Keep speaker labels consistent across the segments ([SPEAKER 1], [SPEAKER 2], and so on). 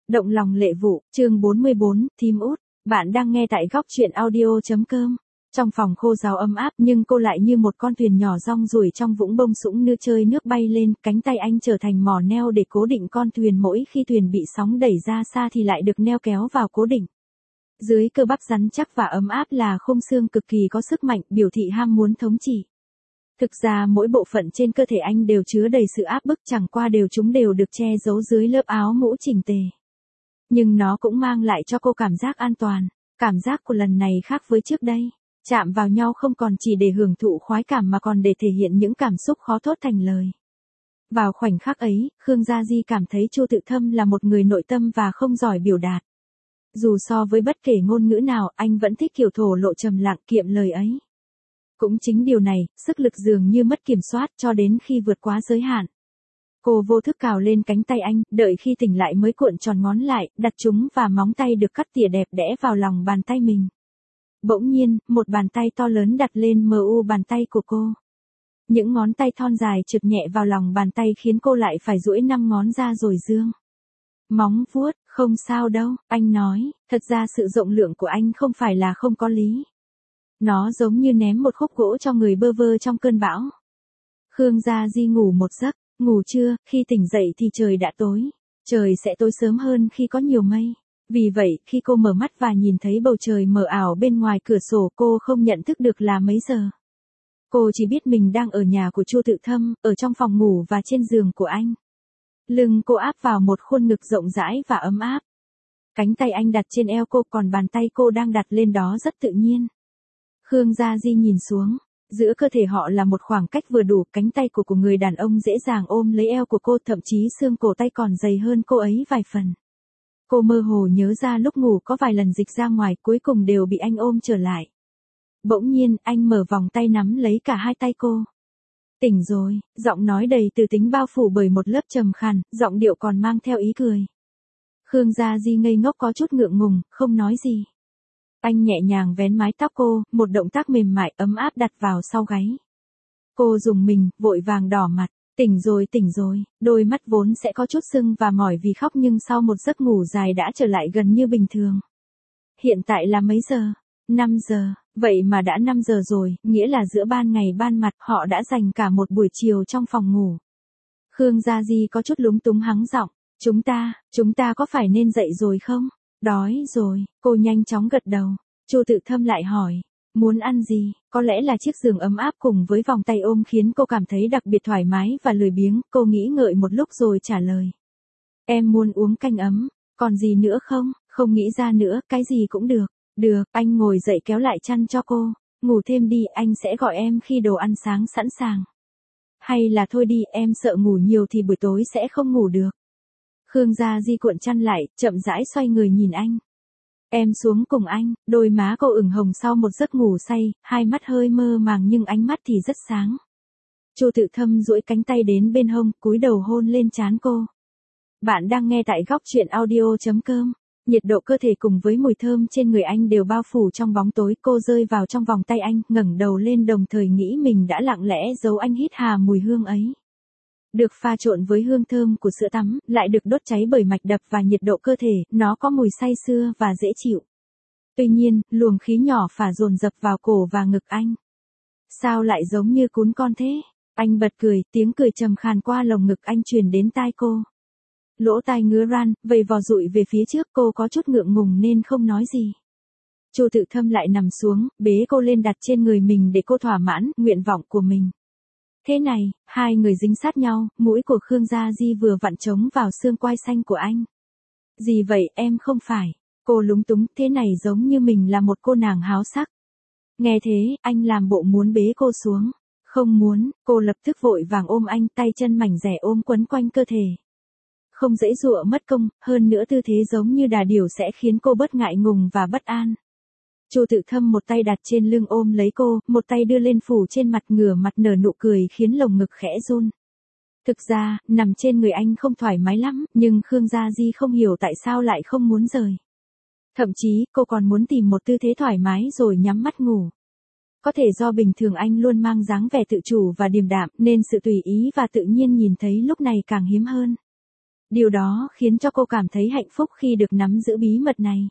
[SPEAKER 1] Động lòng lệ vụ, chương 44, Thím út. Bạn đang nghe tại góc truyện audio.com. Trong phòng khô ráo ấm áp nhưng cô lại như một con thuyền nhỏ rong ruổi trong vũng bông sũng nước, chơi nước bay lên, cánh tay anh trở thành mỏ neo để cố định con thuyền, mỗi khi thuyền bị sóng đẩy ra xa thì lại được neo kéo vào cố định. Dưới cơ bắp rắn chắc và ấm áp là khung xương cực kỳ có sức mạnh, biểu thị ham muốn thống trị. Thực ra mỗi bộ phận trên cơ thể anh đều chứa đầy sự áp bức, chẳng qua chúng đều được che giấu dưới lớp áo mũ chỉnh tề. Nhưng nó cũng mang lại cho cô cảm giác an toàn. Cảm giác của lần này khác với trước đây. Chạm vào nhau không còn chỉ để hưởng thụ khoái cảm mà còn để thể hiện những cảm xúc khó thốt thành lời. Vào khoảnh khắc ấy, Khương Gia Di cảm thấy Chu Tự Thâm là một người nội tâm và không giỏi biểu đạt. Dù so với bất kể ngôn ngữ nào, anh vẫn thích kiểu thổ lộ trầm lặng kiệm lời ấy. Cũng chính điều này, sức lực dường như mất kiểm soát cho đến khi vượt quá giới hạn. Cô vô thức cào lên cánh tay anh, đợi khi tỉnh lại mới cuộn tròn ngón lại, đặt chúng và móng tay được cắt tỉa đẹp đẽ vào lòng bàn tay mình. Bỗng nhiên, một bàn tay to lớn đặt lên bàn tay của cô. Những ngón tay thon dài trượt nhẹ vào lòng bàn tay khiến cô lại phải duỗi 5 ngón ra rồi dương móng vuốt. Không sao đâu, anh nói, thật ra sự rộng lượng của anh không phải là không có lý. Nó giống như ném một khúc gỗ cho người bơ vơ trong cơn bão. Khương Gia Di ngủ một giấc, ngủ trưa, khi tỉnh dậy thì trời đã tối. Trời sẽ tối sớm hơn khi có nhiều mây. Vì vậy, khi cô mở mắt và nhìn thấy bầu trời mờ ảo bên ngoài cửa sổ, cô không nhận thức được là mấy giờ. Cô chỉ biết mình đang ở nhà của Chu Tự Thâm, ở trong phòng ngủ và trên giường của anh. Lưng cô áp vào một khuôn ngực rộng rãi và ấm áp. Cánh tay anh đặt trên eo cô, còn bàn tay cô đang đặt lên đó rất tự nhiên. Khương Gia Di nhìn xuống, giữa cơ thể họ là một khoảng cách vừa đủ, cánh tay của người đàn ông dễ dàng ôm lấy eo của cô, thậm chí xương cổ tay còn dày hơn cô ấy vài phần. Cô mơ hồ nhớ ra lúc ngủ có vài lần dịch ra ngoài, cuối cùng đều bị anh ôm trở lại. Bỗng nhiên, anh mở vòng tay nắm lấy cả hai tay cô. Tỉnh rồi, giọng nói đầy từ tính bao phủ bởi một lớp trầm khàn, giọng điệu còn mang theo ý cười. Khương Gia Di ngây ngốc có chút ngượng ngùng, không nói gì. Anh nhẹ nhàng vén mái tóc cô, một động tác mềm mại ấm áp đặt vào sau gáy. Cô rùng mình, vội vàng đỏ mặt. Tỉnh rồi, đôi mắt vốn sẽ có chút sưng và mỏi vì khóc nhưng sau một giấc ngủ dài đã trở lại gần như bình thường. Hiện tại là mấy giờ? 5 giờ, vậy mà đã 5 giờ rồi, nghĩa là giữa ban ngày ban mặt họ đã dành cả một buổi chiều trong phòng ngủ. Khương Gia Di có chút lúng túng hắng giọng, chúng ta có phải nên dậy rồi không? Đói rồi, cô nhanh chóng gật đầu. Chu Tự Thâm lại hỏi, muốn ăn gì? Có lẽ là chiếc giường ấm áp cùng với vòng tay ôm khiến cô cảm thấy đặc biệt thoải mái và lười biếng, cô nghĩ ngợi một lúc rồi trả lời. Em muốn uống canh ấm, còn gì nữa không? Không nghĩ ra nữa, cái gì cũng được. Được, anh ngồi dậy kéo lại chăn cho cô. Ngủ thêm đi, anh sẽ gọi em khi đồ ăn sáng sẵn sàng. Hay là thôi đi, em sợ ngủ nhiều thì buổi tối sẽ không ngủ được. Khương Gia Di cuộn chăn lại, chậm rãi xoay người nhìn anh. Em xuống cùng anh, đôi má cô ửng hồng sau một giấc ngủ say, hai mắt hơi mơ màng nhưng ánh mắt thì rất sáng. Chu Tự Thâm duỗi cánh tay đến bên hông, cúi đầu hôn lên trán cô. Bạn đang nghe tại góc truyện audio.com. Nhiệt độ cơ thể cùng với mùi thơm trên người anh đều bao phủ trong bóng tối, cô rơi vào trong vòng tay anh, ngẩng đầu lên đồng thời nghĩ mình đã lặng lẽ giấu anh hít hà mùi hương ấy. Được pha trộn với hương thơm của sữa tắm, lại được đốt cháy bởi mạch đập và nhiệt độ cơ thể, nó có mùi say sưa và dễ chịu. Tuy nhiên, luồng khí nhỏ phả dồn dập vào cổ và ngực anh. Sao lại giống như cún con thế? Anh bật cười, tiếng cười trầm khàn qua lồng ngực anh truyền đến tai cô. Lỗ tai ngứa ran, vầy vò dụi về phía trước, cô có chút ngượng ngùng nên không nói gì. Chu Tự Thâm lại nằm xuống, bế cô lên đặt trên người mình để cô thỏa mãn nguyện vọng của mình. Thế này, hai người dính sát nhau, mũi của Khương Gia Di vừa vặn trống vào xương quai xanh của anh. Gì vậy, em không phải. Cô lúng túng, thế này giống như mình là một cô nàng háo sắc. Nghe thế, anh làm bộ muốn bế cô xuống. Không muốn, cô lập tức vội vàng ôm anh, tay chân mảnh dẻ ôm quấn quanh cơ thể. Không dễ dụa mất công, hơn nữa tư thế giống như đà điểu sẽ khiến cô bớt ngại ngùng và bất an. Chu Tự Thâm một tay đặt trên lưng ôm lấy cô, một tay đưa lên phủ trên mặt, ngửa mặt nở nụ cười khiến lồng ngực khẽ run. Thực ra, nằm trên người anh không thoải mái lắm, nhưng Khương Gia Di không hiểu tại sao lại không muốn rời. Thậm chí, cô còn muốn tìm một tư thế thoải mái rồi nhắm mắt ngủ. Có thể do bình thường anh luôn mang dáng vẻ tự chủ và điềm đạm, nên sự tùy ý và tự nhiên nhìn thấy lúc này càng hiếm hơn. Điều đó khiến cho cô cảm thấy hạnh phúc khi được nắm giữ bí mật này.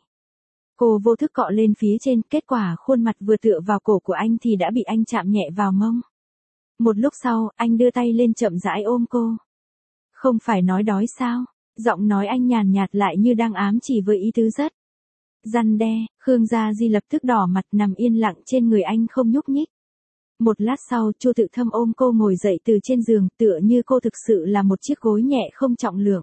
[SPEAKER 1] Cô vô thức cọ lên phía trên, kết quả khuôn mặt vừa tựa vào cổ của anh thì đã bị anh chạm nhẹ vào mông. Một lúc sau, anh đưa tay lên chậm rãi ôm cô. Không phải nói đói sao? Giọng nói anh nhàn nhạt lại như đang ám chỉ với ý tứ rất răn đe. Khương Gia Di lập tức đỏ mặt nằm yên lặng trên người anh không nhúc nhích. Một lát sau, Chu Tự Thâm ôm cô ngồi dậy từ trên giường, tựa như cô thực sự là một chiếc gối nhẹ không trọng lượng.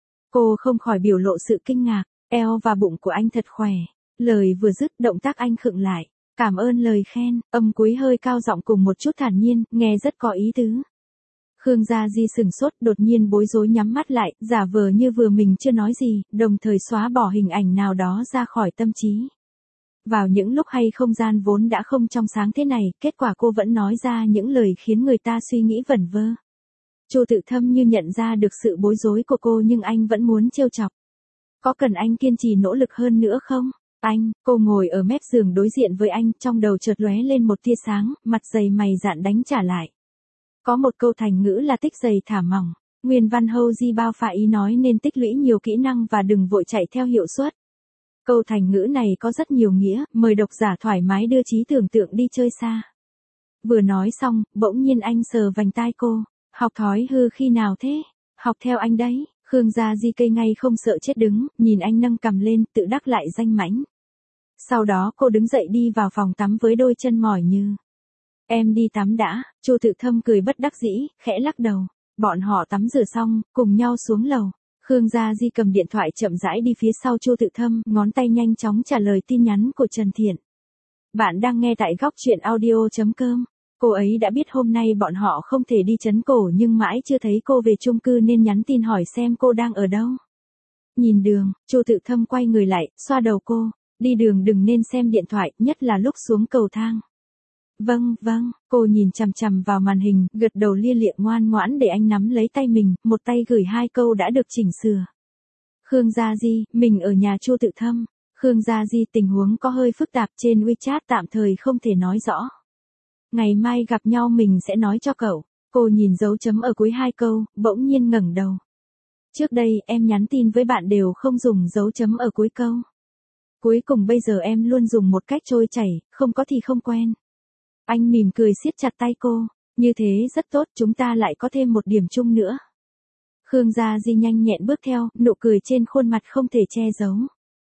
[SPEAKER 1] Cô không khỏi biểu lộ sự kinh ngạc, eo và bụng của anh thật khỏe. Lời vừa dứt, động tác anh khựng lại. Cảm ơn lời khen, âm cuối hơi cao giọng cùng một chút thản nhiên, nghe rất có ý tứ. Khương Gia Di sửng sốt, đột nhiên bối rối nhắm mắt lại, giả vờ như vừa mình chưa nói gì, đồng thời xóa bỏ hình ảnh nào đó ra khỏi tâm trí. Vào những lúc hay không gian vốn đã không trong sáng thế này, kết quả cô vẫn nói ra những lời khiến người ta suy nghĩ vẩn vơ. Chu Tự Thâm như nhận ra được sự bối rối của cô nhưng anh vẫn muốn trêu chọc. Có cần anh kiên trì nỗ lực hơn nữa không? Cô ngồi ở mép giường đối diện với anh, trong đầu chợt lóe lên một tia sáng, mặt dày mày dạn đánh trả lại. Có một câu thành ngữ là tích dày thả mỏng. Nguyên văn Hâu Di bao phả ý nói nên tích lũy nhiều kỹ năng và đừng vội chạy theo hiệu suất. Câu thành ngữ này có rất nhiều nghĩa, mời độc giả thoải mái đưa trí tưởng tượng đi chơi xa. Vừa nói xong, bỗng nhiên anh sờ vành tai cô. Học thói hư khi nào thế? Học theo anh đấy. Khương Gia Di cây ngay không sợ chết đứng, nhìn anh nâng cằm lên, tự đắc lại danh mãnh. Sau đó cô đứng dậy đi vào phòng tắm với đôi chân mỏi như. Em đi tắm đã. Chu Tự Thâm cười bất đắc dĩ, khẽ lắc đầu. Bọn họ tắm rửa xong, cùng nhau xuống lầu. Khương Gia Di cầm điện thoại chậm rãi đi phía sau Chu Tự Thâm, ngón tay nhanh chóng trả lời tin nhắn của Trần Thiện. Bạn đang nghe tại góc truyện audio.com. Cô ấy đã biết hôm nay bọn họ không thể đi trấn cổ nhưng mãi chưa thấy cô về chung cư nên nhắn tin hỏi xem cô đang ở đâu. Nhìn đường, Chu Tự Thâm quay người lại, xoa đầu cô. Đi đường đừng nên xem điện thoại, nhất là lúc xuống cầu thang. Vâng, cô nhìn chằm chằm vào màn hình, gật đầu lia lịa ngoan ngoãn để anh nắm lấy tay mình, một tay gửi hai câu đã được chỉnh sửa. Khương Gia Di, mình ở nhà Chu Tự Thâm. Khương Gia Di, tình huống có hơi phức tạp, trên WeChat tạm thời không thể nói rõ. Ngày mai gặp nhau mình sẽ nói cho cậu. Cô nhìn dấu chấm ở cuối hai câu, bỗng nhiên ngẩng đầu. Trước đây em nhắn tin với bạn đều không dùng dấu chấm ở cuối câu. Cuối cùng bây giờ em luôn dùng một cách trôi chảy, không có thì không quen. Anh mỉm cười siết chặt tay cô. Như thế rất tốt, chúng ta lại có thêm một điểm chung nữa. Khương Gia Di nhanh nhẹn bước theo, nụ cười trên khuôn mặt không thể che giấu.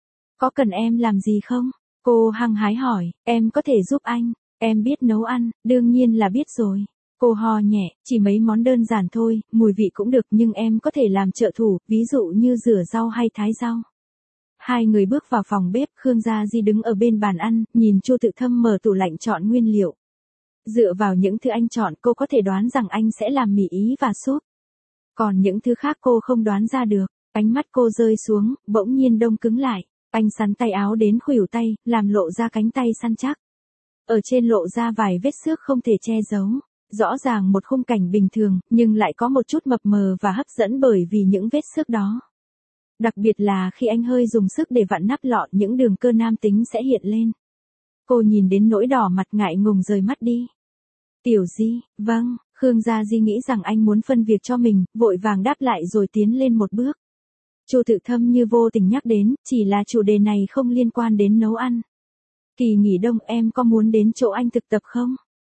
[SPEAKER 1] Có cần em làm gì không? Cô hăng hái hỏi, em có thể giúp anh. Em biết nấu ăn, đương nhiên là biết rồi. Cô ho nhẹ, chỉ mấy món đơn giản thôi, mùi vị cũng được nhưng em có thể làm trợ thủ, ví dụ như rửa rau hay thái rau. Hai người bước vào phòng bếp, Khương Gia Di đứng ở bên bàn ăn, nhìn Chu Tự Thâm mở tủ lạnh chọn nguyên liệu. Dựa vào những thứ anh chọn cô có thể đoán rằng anh sẽ làm mì Ý và súp. Còn những thứ khác cô không đoán ra được. Ánh mắt cô rơi xuống, bỗng nhiên đông cứng lại. Anh sắn tay áo đến khuỷu tay, làm lộ ra cánh tay săn chắc. Ở trên lộ ra vài vết xước không thể che giấu. Rõ ràng một khung cảnh bình thường, nhưng lại có một chút mập mờ và hấp dẫn bởi vì những vết xước đó. Đặc biệt là khi anh hơi dùng sức để vặn nắp lọ, những đường cơ nam tính sẽ hiện lên. Cô nhìn đến nỗi đỏ mặt ngại ngùng rời mắt đi. Tiểu Di, vâng. Khương Gia Di nghĩ rằng anh muốn phân việc cho mình, vội vàng đáp lại rồi tiến lên một bước. Chu Tự Thâm như vô tình nhắc đến, chỉ là chủ đề này không liên quan đến nấu ăn. Kỳ nghỉ đông em có muốn đến chỗ anh thực tập không?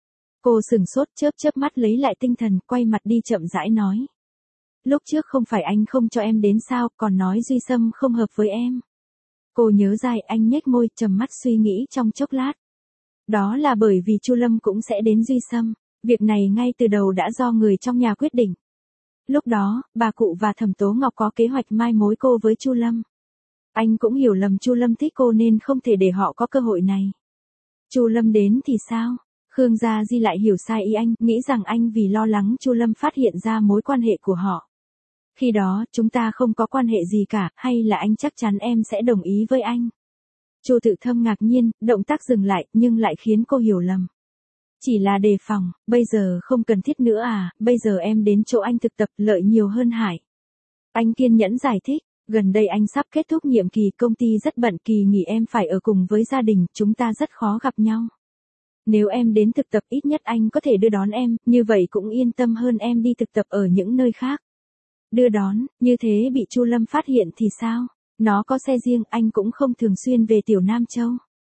[SPEAKER 1] Cô sửng sốt chớp mắt lấy lại tinh thần, quay mặt đi chậm rãi nói. Lúc trước không phải anh không cho em đến sao, còn nói Duy Sâm không hợp với em. Cô nhớ ra, anh nhếch môi, trầm mắt suy nghĩ trong chốc lát. Đó là bởi vì Chu Lâm cũng sẽ đến Duy Sâm. Việc này ngay từ đầu đã do người trong nhà quyết định. Lúc đó, bà cụ và Thẩm Tố Ngọc có kế hoạch mai mối cô với Chu Lâm. Anh cũng hiểu lầm Chu Lâm thích cô nên không thể để họ có cơ hội này. Chu Lâm đến thì sao? Khương Gia Di lại hiểu sai ý anh, nghĩ rằng anh vì lo lắng Chu Lâm phát hiện ra mối quan hệ của họ. Khi đó, chúng ta không có quan hệ gì cả, hay là anh chắc chắn em sẽ đồng ý với anh? Chu Tự Thâm ngạc nhiên, động tác dừng lại, nhưng lại khiến cô hiểu lầm. Chỉ là đề phòng, bây giờ không cần thiết nữa à, bây giờ em đến chỗ anh thực tập lợi nhiều hơn hại. Anh kiên nhẫn giải thích, gần đây anh sắp kết thúc nhiệm kỳ, công ty rất bận, kỳ nghỉ em phải ở cùng với gia đình, chúng ta rất khó gặp nhau. Nếu em đến thực tập ít nhất anh có thể đưa đón em, như vậy cũng yên tâm hơn em đi thực tập ở những nơi khác. đưa đón, như thế bị Chu Lâm phát hiện thì sao? Nó có xe riêng, anh cũng không thường xuyên về Tiểu Nam Châu.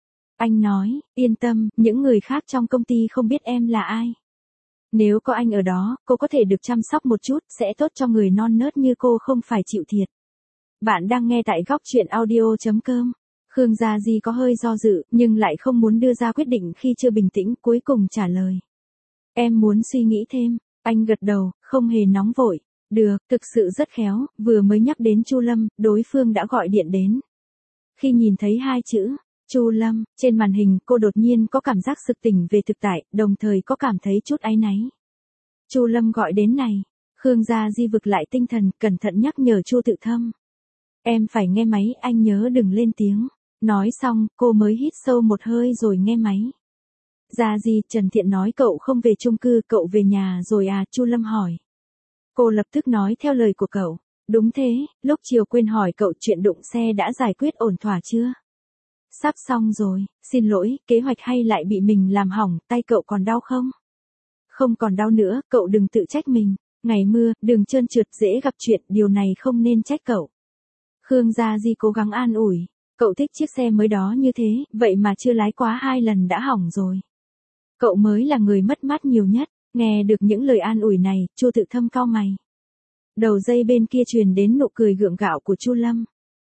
[SPEAKER 1] Anh nói, yên tâm, những người khác trong công ty không biết em là ai. Nếu có anh ở đó, cô có thể được chăm sóc một chút, sẽ tốt cho người non nớt như cô không phải chịu thiệt. Bạn đang nghe tại góc chuyện audio.com. Khương Gia Di có hơi do dự, nhưng lại không muốn đưa ra quyết định khi chưa bình tĩnh, cuối cùng trả lời. Em muốn suy nghĩ thêm. Anh gật đầu, không hề nóng vội. Được, thực sự rất khéo, vừa mới nhắc đến Chu Lâm, đối phương đã gọi điện đến. Khi nhìn thấy hai chữ, Chu Lâm, trên màn hình, cô đột nhiên có cảm giác sực tỉnh về thực tại, đồng thời có cảm thấy chút áy náy. Chu Lâm gọi đến này. Khương Gia Di vực lại tinh thần, cẩn thận nhắc nhở Chu Tự Thâm. Em phải nghe máy, anh nhớ đừng lên tiếng. Nói xong, cô mới hít sâu một hơi rồi nghe máy. Gia Di, Trần Thiện nói cậu không về chung cư, cậu về nhà rồi à? Chu Lâm hỏi. Cô lập tức nói theo lời của cậu. Đúng thế, lúc chiều quên hỏi cậu chuyện đụng xe đã giải quyết ổn thỏa chưa? Sắp xong rồi, xin lỗi, kế hoạch hay lại bị mình làm hỏng, tay cậu còn đau không? Không còn đau nữa, cậu đừng tự trách mình. Ngày mưa, đường trơn trượt dễ gặp chuyện, điều này không nên trách cậu. Khương Gia Di cố gắng an ủi. Cậu thích chiếc xe mới đó như thế, vậy mà chưa lái quá 2 lần đã hỏng rồi. Cậu mới là người mất mát nhiều nhất. Nghe được những lời an ủi này, Chu Tự Thâm cau mày. Đầu dây bên kia truyền đến nụ cười gượng gạo của Chu Lâm.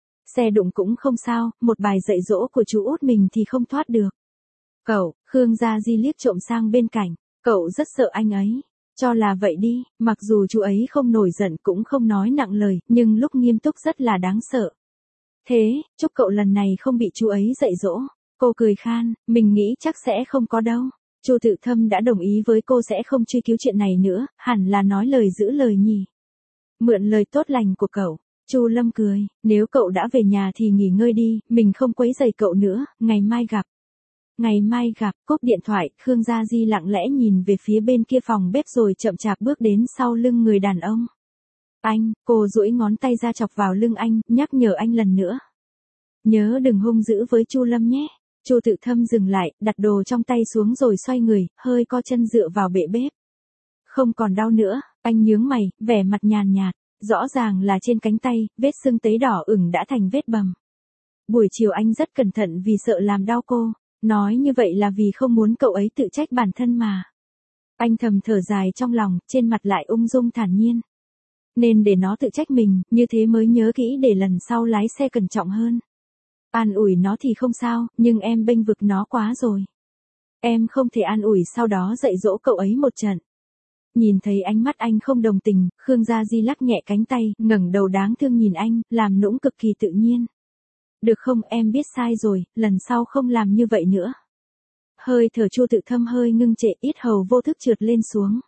[SPEAKER 1] Xe đụng cũng không sao, một bài dạy dỗ của chú út mình thì không thoát được. Cậu, Khương Gia Di liếc trộm sang bên cạnh, cậu rất sợ anh ấy. Cho là vậy đi, mặc dù chú ấy không nổi giận cũng không nói nặng lời, nhưng lúc nghiêm túc rất là đáng sợ. Thế, chúc cậu lần này không bị chú ấy dạy dỗ. Cô cười khan, mình nghĩ chắc sẽ không có đâu. Chu Tự Thâm đã đồng ý với cô sẽ không truy cứu chuyện này nữa, hẳn là nói lời giữ lời nhỉ. Mượn lời tốt lành của cậu. Chu Lâm cười, nếu cậu đã về nhà thì nghỉ ngơi đi, mình không quấy rầy cậu nữa, ngày mai gặp. Ngày mai gặp, cúp điện thoại, Khương Gia Di lặng lẽ nhìn về phía bên kia phòng bếp rồi chậm chạp bước đến sau lưng người đàn ông. Anh, cô duỗi ngón tay ra chọc vào lưng anh, nhắc nhở anh lần nữa. Nhớ đừng hung dữ với Chu Lâm nhé. Chu Tự Thâm dừng lại, đặt đồ trong tay xuống rồi xoay người, hơi co chân dựa vào bệ bếp. Không còn đau nữa, anh nhướng mày, vẻ mặt nhàn nhạt. Rõ ràng là trên cánh tay, vết sưng tấy đỏ ửng đã thành vết bầm. Buổi chiều anh rất cẩn thận vì sợ làm đau cô. Nói như vậy là vì không muốn cậu ấy tự trách bản thân mà. Anh thầm thở dài trong lòng, trên mặt lại ung dung thản nhiên. Nên để nó tự trách mình, như thế mới nhớ kỹ để lần sau lái xe cẩn trọng hơn. An ủi nó thì không sao, nhưng em bênh vực nó quá rồi. Em không thể an ủi sau đó dạy dỗ cậu ấy một trận. Nhìn thấy ánh mắt anh không đồng tình, Khương Gia Di lắc nhẹ cánh tay, ngẩng đầu đáng thương nhìn anh, làm nũng cực kỳ tự nhiên. Được không, em biết sai rồi, lần sau không làm như vậy nữa. Hơi thở Chu Tự Thâm hơi ngưng trệ, yết hầu vô thức trượt lên xuống.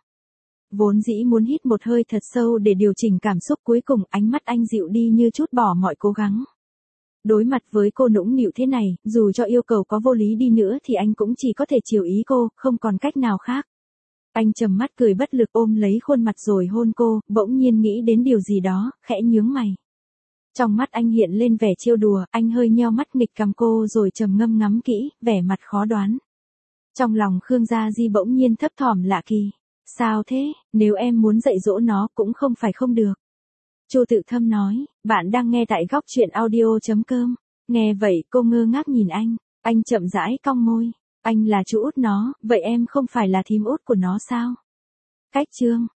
[SPEAKER 1] Vốn dĩ muốn hít một hơi thật sâu để điều chỉnh cảm xúc, cuối cùng ánh mắt anh dịu đi như chút bỏ mọi cố gắng. Đối mặt với cô nũng nịu thế này, dù cho yêu cầu có vô lý đi nữa thì anh cũng chỉ có thể chiều ý cô, không còn cách nào khác. Anh trầm mắt cười bất lực ôm lấy khuôn mặt rồi hôn cô, bỗng nhiên nghĩ đến điều gì đó, khẽ nhướng mày. Trong mắt anh hiện lên vẻ trêu đùa, anh hơi nheo mắt nghịch cầm cô rồi trầm ngâm ngắm kỹ, vẻ mặt khó đoán. Trong lòng Khương Gia Di bỗng nhiên thấp thỏm lạ kỳ. Sao thế, nếu em muốn dạy dỗ nó cũng không phải không được. Chu Tự Thâm nói, bạn đang nghe tại góc chuyện audio.com. Nghe vậy cô ngơ ngác nhìn anh chậm rãi cong môi. Anh là chú út nó, vậy em không phải là thím út của nó sao? Cách chương.